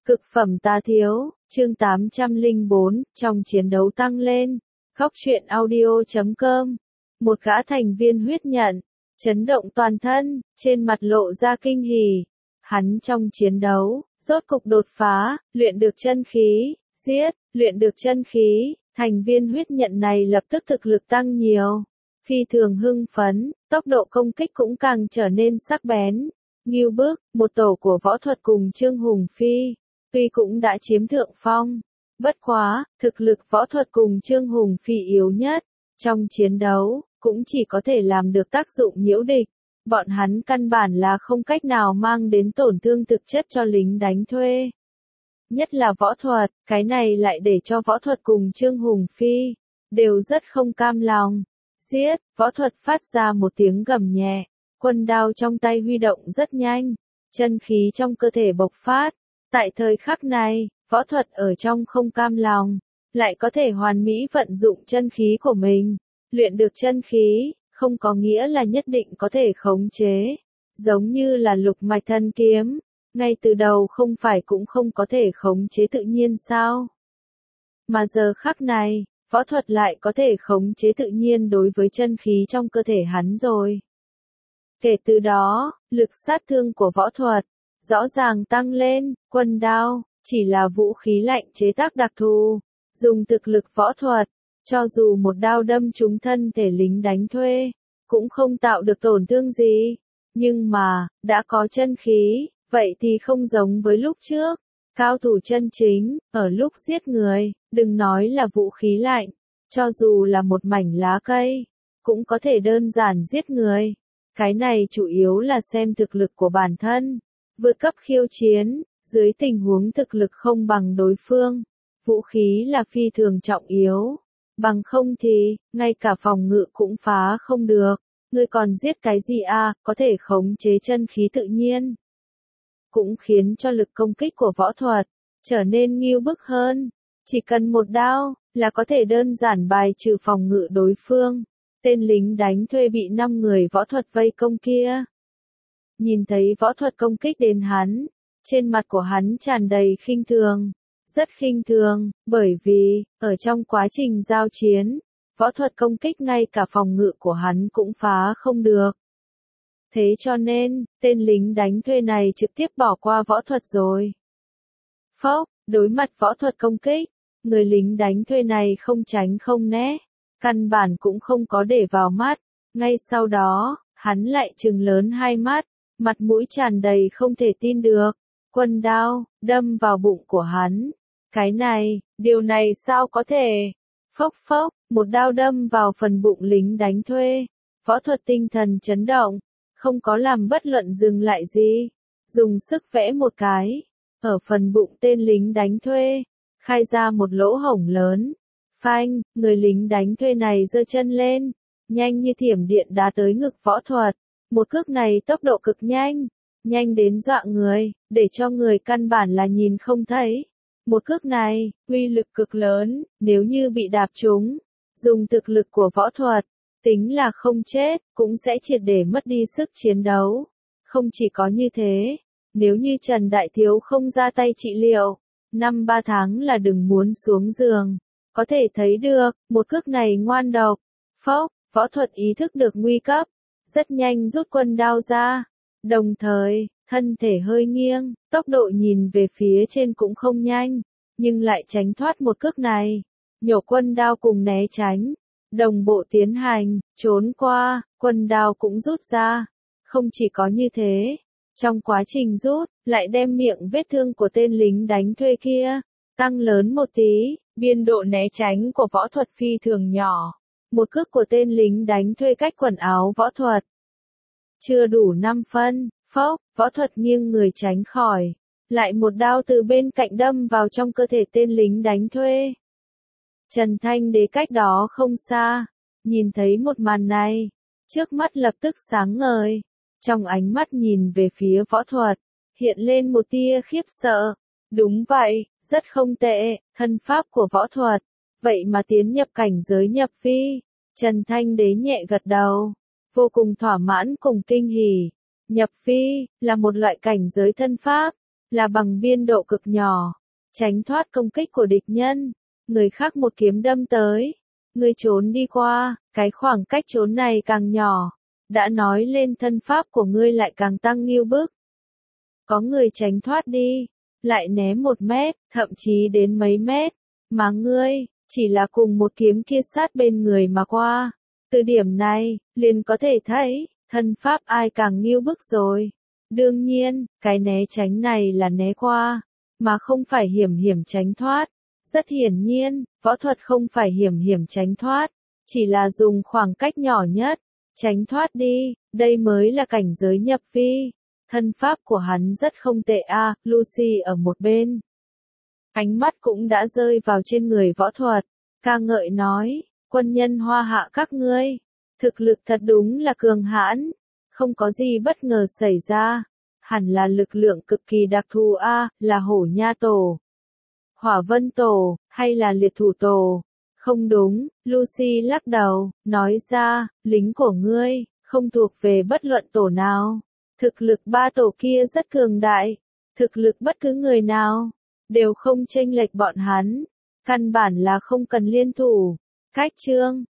Cực phẩm tá thiếu, chương 804, trong chiến đấu tăng lên. Góc truyện audio.com. Một gã thành viên huyết nhận, chấn động toàn thân, trên mặt lộ ra kinh hỉ. Hắn trong chiến đấu, rốt cục đột phá, luyện được chân khí, luyện được chân khí, thành viên huyết nhận này lập tức thực lực tăng nhiều. Phi thường hưng phấn, tốc độ công kích cũng càng trở nên sắc bén. Ngưu Bức, một tổ của võ thuật cùng Trương Hùng Phi, tuy cũng đã chiếm thượng phong. Bất quá, thực lực võ thuật cùng Trương Hùng Phi yếu nhất. Trong chiến đấu, cũng chỉ có thể làm được tác dụng nhiễu địch. Bọn hắn căn bản là không cách nào mang đến tổn thương thực chất cho lính đánh thuê. Nhất là võ thuật, cái này lại để cho võ thuật cùng Trương Hùng Phi đều rất không cam lòng. Võ thuật phát ra một tiếng gầm nhẹ, quân đao trong tay huy động rất nhanh, chân khí trong cơ thể bộc phát. Tại thời khắc này, võ thuật ở trong không cam lòng, lại có thể hoàn mỹ vận dụng chân khí của mình. Luyện được chân khí, không có nghĩa là nhất định có thể khống chế. Giống như là lục mạch thân kiếm, ngay từ đầu không phải cũng không có thể khống chế tự nhiên sao? Mà giờ khắc này, võ thuật lại có thể khống chế tự nhiên đối với chân khí trong cơ thể hắn rồi. Kể từ đó, lực sát thương của võ thuật rõ ràng tăng lên. Quân đao chỉ là vũ khí lạnh chế tác đặc thù, dùng thực lực võ thuật, cho dù một đao đâm trúng thân thể lính đánh thuê, cũng không tạo được tổn thương gì. Nhưng mà, đã có chân khí, vậy thì không giống với lúc trước. Cao thủ chân chính, ở lúc giết người, đừng nói là vũ khí lạnh, cho dù là một mảnh lá cây, cũng có thể đơn giản giết người. Cái này chủ yếu là xem thực lực của bản thân. Vượt cấp khiêu chiến, dưới tình huống thực lực không bằng đối phương, vũ khí là phi thường trọng yếu. Bằng không thì, ngay cả phòng ngự cũng phá không được. Ngươi còn giết cái gì à, có thể khống chế chân khí tự nhiên. Cũng khiến cho lực công kích của võ thuật trở nên ngưu bức hơn. Chỉ cần một đao, là có thể đơn giản bài trừ phòng ngự đối phương. Tên lính đánh thuê bị 5 người võ thuật vây công kia. Nhìn thấy võ thuật công kích đến hắn, trên mặt của hắn tràn đầy khinh thường. Rất khinh thường, bởi vì, ở trong quá trình giao chiến, võ thuật công kích ngay cả phòng ngự của hắn cũng phá không được. Thế cho nên, tên lính đánh thuê này trực tiếp bỏ qua võ thuật rồi. Đối mặt võ thuật công kích, người lính đánh thuê này không tránh không né, căn bản cũng không có để vào mắt. Ngay sau đó, hắn lại trừng lớn hai mắt, mặt mũi tràn đầy không thể tin được. Quân đao, đâm vào bụng của hắn. Cái này, điều này sao có thể? Một đao đâm vào phần bụng lính đánh thuê. Võ thuật tinh thần chấn động, không có làm bất luận dừng lại gì. Dùng sức vẽ một cái, ở phần bụng tên lính đánh thuê, khai ra một lỗ hổng lớn. Phanh, người lính đánh thuê này giơ chân lên, nhanh như thiểm điện đá tới ngực võ thuật. Một cước này tốc độ cực nhanh, nhanh đến dọa người, để cho người căn bản là nhìn không thấy. Một cước này, uy lực cực lớn, nếu như bị đạp trúng, dùng thực lực của võ thuật, tính là không chết, cũng sẽ triệt để mất đi sức chiến đấu. Không chỉ có như thế, nếu như Trần Đại Thiếu không ra tay trị liệu, 5-3 tháng là đừng muốn xuống giường. Có thể thấy được, một cước này ngoan độc. Võ thuật ý thức được nguy cấp, rất nhanh rút quân đao ra. Đồng thời, thân thể hơi nghiêng, tốc độ nhìn về phía trên cũng không nhanh, nhưng lại tránh thoát một cước này. Nhổ quân đao cùng né tránh, đồng bộ tiến hành, trốn qua, quân đao cũng rút ra. Không chỉ có như thế, trong quá trình rút, lại đem miệng vết thương của tên lính đánh thuê kia tăng lớn một tí. Biên độ né tránh của võ thuật phi thường nhỏ. Một cước của tên lính đánh thuê cách quần áo võ thuật chưa đủ 5 phân. Võ thuật nghiêng người tránh khỏi, lại một đao từ bên cạnh đâm vào trong cơ thể tên lính đánh thuê. Trần Thanh Đế cách đó không xa, nhìn thấy một màn này, trước mắt lập tức sáng ngời. Trong ánh mắt nhìn về phía võ thuật, hiện lên một tia khiếp sợ. Đúng vậy, rất không tệ, thân pháp của võ thuật, vậy mà tiến nhập cảnh giới nhập vi. Trần Thanh Đế nhẹ gật đầu, vô cùng thỏa mãn cùng kinh hỉ. Nhập vi, là một loại cảnh giới thân pháp, là bằng biên độ cực nhỏ, tránh thoát công kích của địch nhân. Người khác một kiếm đâm tới, ngươi trốn đi qua, cái khoảng cách trốn này càng nhỏ, đã nói lên thân pháp của ngươi lại càng tăng nghiêu bức. Có người tránh thoát đi, lại né 1 mét, thậm chí đến mấy mét, mà ngươi, chỉ là cùng một kiếm kia sát bên người mà qua. Từ điểm này, liền có thể thấy, thân pháp ai càng nghiêu bức rồi. Đương nhiên, cái né tránh này là né qua, mà không phải hiểm hiểm tránh thoát. Rất hiển nhiên, võ thuật không phải hiểm hiểm tránh thoát, chỉ là dùng khoảng cách nhỏ nhất, tránh thoát đi, đây mới là cảnh giới nhập vi. Thân pháp của hắn rất không tệ a. Lucy ở một bên. Ánh mắt cũng đã rơi vào trên người võ thuật, ca ngợi nói, quân nhân Hoa Hạ các ngươi, thực lực thật đúng là cường hãn, không có gì bất ngờ xảy ra, hẳn là lực lượng cực kỳ đặc thù a, là Hổ Nha Tổ, Hỏa Vân Tổ, hay là Liệt Thủ Tổ? Không đúng, Lucy lắc đầu, nói ra, lính của ngươi, không thuộc về bất luận tổ nào. Thực lực 3 tổ kia rất cường đại, thực lực bất cứ người nào, đều không chênh lệch bọn hắn, căn bản là không cần liên thủ. Cách chương